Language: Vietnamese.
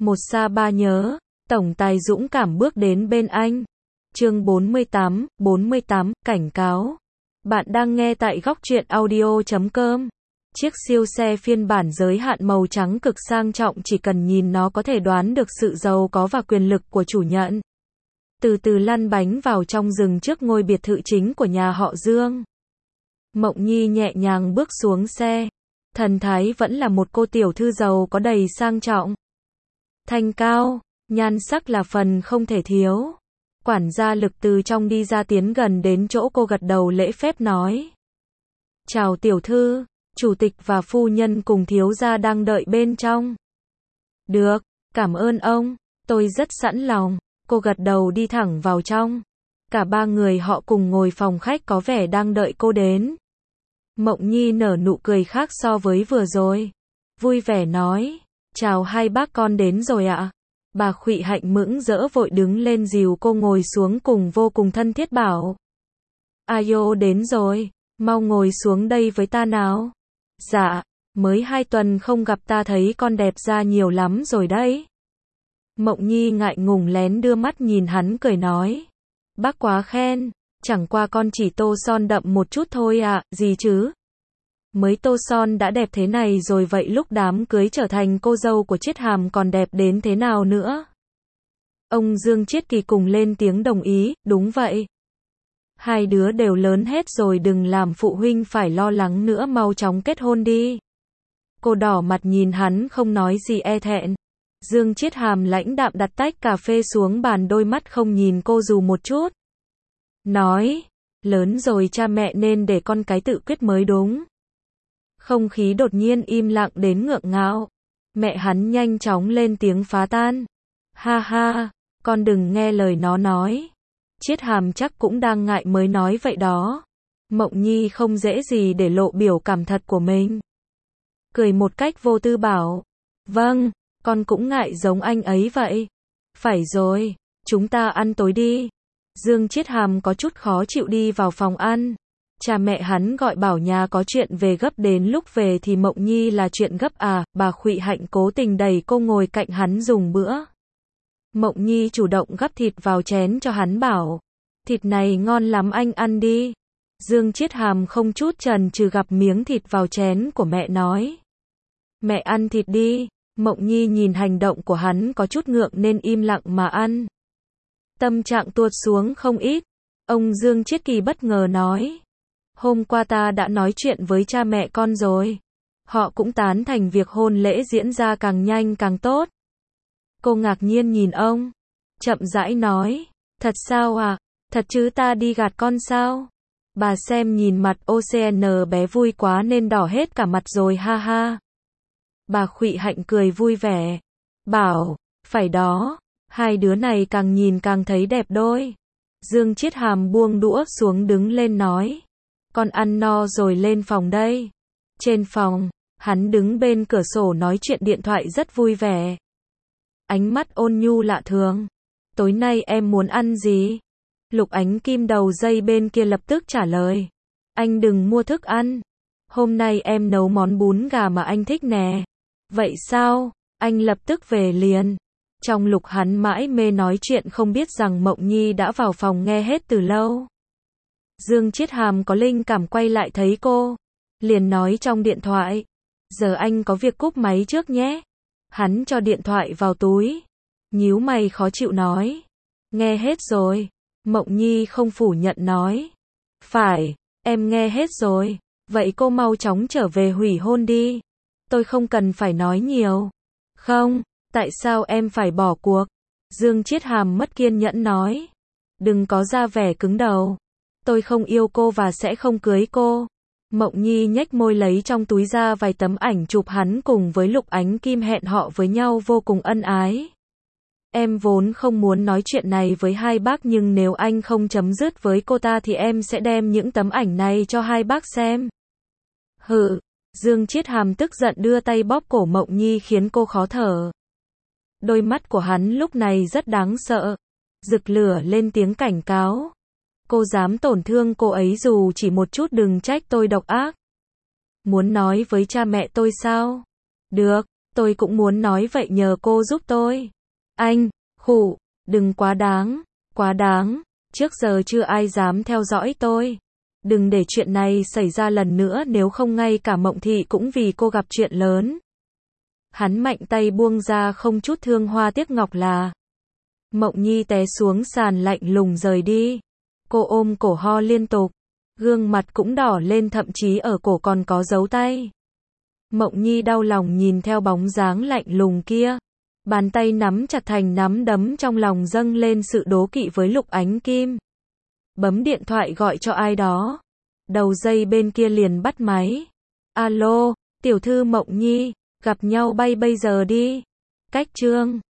Một xa ba nhớ, tổng tài dũng cảm bước đến bên anh. Chương 48, cảnh cáo. Bạn đang nghe tại góc truyện audio.com. Chiếc siêu xe phiên bản giới hạn màu trắng cực sang trọng, chỉ cần nhìn nó có thể đoán được sự giàu có và quyền lực của chủ nhân. Từ từ lăn bánh vào trong rừng trước ngôi biệt thự chính của nhà họ Dương. Mộng Nhi nhẹ nhàng bước xuống xe. Thần thái vẫn là một cô tiểu thư giàu có đầy sang trọng. Thanh cao, nhan sắc là phần không thể thiếu. Quản gia Lực từ trong đi ra, tiến gần đến chỗ cô, gật đầu lễ phép nói: "Chào tiểu thư, chủ tịch và phu nhân cùng thiếu gia đang đợi bên trong." "Được, cảm ơn ông, tôi rất sẵn lòng." Cô gật đầu đi thẳng vào trong. Cả ba người họ cùng ngồi phòng khách, có vẻ đang đợi cô đến. Mộng Nhi nở nụ cười khác so với vừa rồi. Vui vẻ nói: "Chào hai bác, con đến rồi ạ." Bà Khụy Hạnh mững rỡ vội đứng lên dìu cô ngồi xuống, cùng vô cùng thân thiết bảo: "Ayo đến rồi, mau ngồi xuống đây với ta nào." "Dạ, mới 2 tuần không gặp, ta thấy con đẹp ra nhiều lắm rồi đấy." Mộng Nhi ngại ngùng lén đưa mắt nhìn hắn, cười nói: "Bác quá khen, chẳng qua con chỉ tô son đậm một chút thôi ạ." "Gì chứ? Mới tô son đã đẹp thế này rồi, vậy lúc đám cưới trở thành cô dâu của Chiết Hàm còn đẹp đến thế nào nữa?" Ông Dương Chiết Kỳ cùng lên tiếng đồng ý: "Đúng vậy. Hai đứa đều lớn hết rồi, đừng làm phụ huynh phải lo lắng nữa, mau chóng kết hôn đi." Cô đỏ mặt nhìn hắn không nói gì, e thẹn. Dương Chiết Hàm lãnh đạm đặt tách cà phê xuống bàn, đôi mắt không nhìn cô dù một chút. Nói: "Lớn rồi, cha mẹ nên để con cái tự quyết mới đúng." Không khí đột nhiên im lặng đến ngượng ngạo. Mẹ hắn nhanh chóng lên tiếng phá tan: "Ha ha, con đừng nghe lời nó nói. Chiết Hàm chắc cũng đang ngại mới nói vậy đó." Mộng Nhi không dễ gì để lộ biểu cảm thật của mình. Cười một cách vô tư bảo: "Vâng, con cũng ngại giống anh ấy vậy." "Phải rồi, chúng ta ăn tối đi." Dương Chiết Hàm có chút khó chịu đi vào phòng ăn. Cha mẹ hắn gọi bảo nhà có chuyện về gấp, đến lúc về thì Mộng Nhi là chuyện gấp à. Bà Khụy Hạnh cố tình đẩy cô ngồi cạnh hắn dùng bữa. Mộng Nhi chủ động gắp thịt vào chén cho hắn, bảo: "Thịt này ngon lắm, anh ăn đi." Dương Chiết Hàm không chút chần chừ gắp miếng thịt vào chén của mẹ, nói: "Mẹ ăn thịt đi." Mộng Nhi nhìn hành động của hắn có chút ngượng nên im lặng mà ăn. Tâm trạng tuột xuống không ít. Ông Dương Chiết Kỳ bất ngờ nói: "Hôm qua ta đã nói chuyện với cha mẹ con rồi. Họ cũng tán thành việc hôn lễ diễn ra càng nhanh càng tốt." Cô ngạc nhiên nhìn ông, chậm rãi nói: "Thật sao à? Thật chứ, ta đi gạt con sao?" Bà xem nhìn mặt OCN bé vui quá nên đỏ hết cả mặt rồi, ha ha. Bà Khụy Hạnh cười vui vẻ, bảo: "Phải đó, hai đứa này càng nhìn càng thấy đẹp đôi." Dương Chiết Hàm buông đũa xuống, đứng lên nói: "Con ăn no rồi, lên phòng đây." Trên phòng, hắn đứng bên cửa sổ nói chuyện điện thoại rất vui vẻ. Ánh mắt ôn nhu lạ thường. "Tối nay em muốn ăn gì?" Lục Ánh Kim đầu dây bên kia lập tức trả lời: "Anh đừng mua thức ăn. Hôm nay em nấu món bún gà mà anh thích nè." "Vậy sao?" Anh lập tức về liền. Trong lúc hắn mãi mê nói chuyện, không biết rằng Mộng Nhi đã vào phòng nghe hết từ lâu. Dương Chiết Hàm có linh cảm quay lại thấy cô, liền nói trong điện thoại: "Giờ anh có việc, cúp máy trước nhé." Hắn cho điện thoại vào túi, nhíu mày khó chịu nói: "Nghe hết rồi." Mộng Nhi không phủ nhận nói: "Phải, em nghe hết rồi." "Vậy cô mau chóng trở về hủy hôn đi. Tôi không cần phải nói nhiều." "Không, tại sao em phải bỏ cuộc?" Dương Chiết Hàm mất kiên nhẫn nói: "Đừng có ra vẻ cứng đầu. Tôi không yêu cô và sẽ không cưới cô." Mộng Nhi nhếch môi lấy trong túi ra vài tấm ảnh chụp hắn cùng với Lục Ánh Kim hẹn họ với nhau vô cùng ân ái. "Em vốn không muốn nói chuyện này với hai bác, nhưng nếu anh không chấm dứt với cô ta thì em sẽ đem những tấm ảnh này cho hai bác xem." "Hừ." Dương Chiết Hàm tức giận đưa tay bóp cổ Mộng Nhi khiến cô khó thở. Đôi mắt của hắn lúc này rất đáng sợ, rực lửa lên tiếng cảnh cáo: "Cô dám tổn thương cô ấy dù chỉ một chút, đừng trách tôi độc ác." "Muốn nói với cha mẹ tôi sao?" "Được, Tôi cũng muốn nói vậy nhờ cô giúp tôi. Anh, khụ, đừng quá đáng, trước giờ chưa ai dám theo dõi tôi. Đừng để chuyện này xảy ra lần nữa nếu không ngay cả Mộng Thị cũng vì cô gặp chuyện lớn. Hắn mạnh tay buông ra không chút thương hoa tiếc ngọc là. Mộng Nhi té xuống sàn lạnh lùng rời đi. Cô ôm cổ ho liên tục. Gương mặt cũng đỏ lên thậm chí ở cổ còn có dấu tay. Mộng Nhi đau lòng nhìn theo bóng dáng lạnh lùng kia. Bàn tay nắm chặt thành nắm đấm trong lòng dâng lên sự đố kỵ với Lục Ánh Kim. Bấm điện thoại gọi cho ai đó. Đầu dây bên kia liền bắt máy. Alo, tiểu thư Mộng Nhi, gặp nhau bay bây giờ đi. Cách Trương.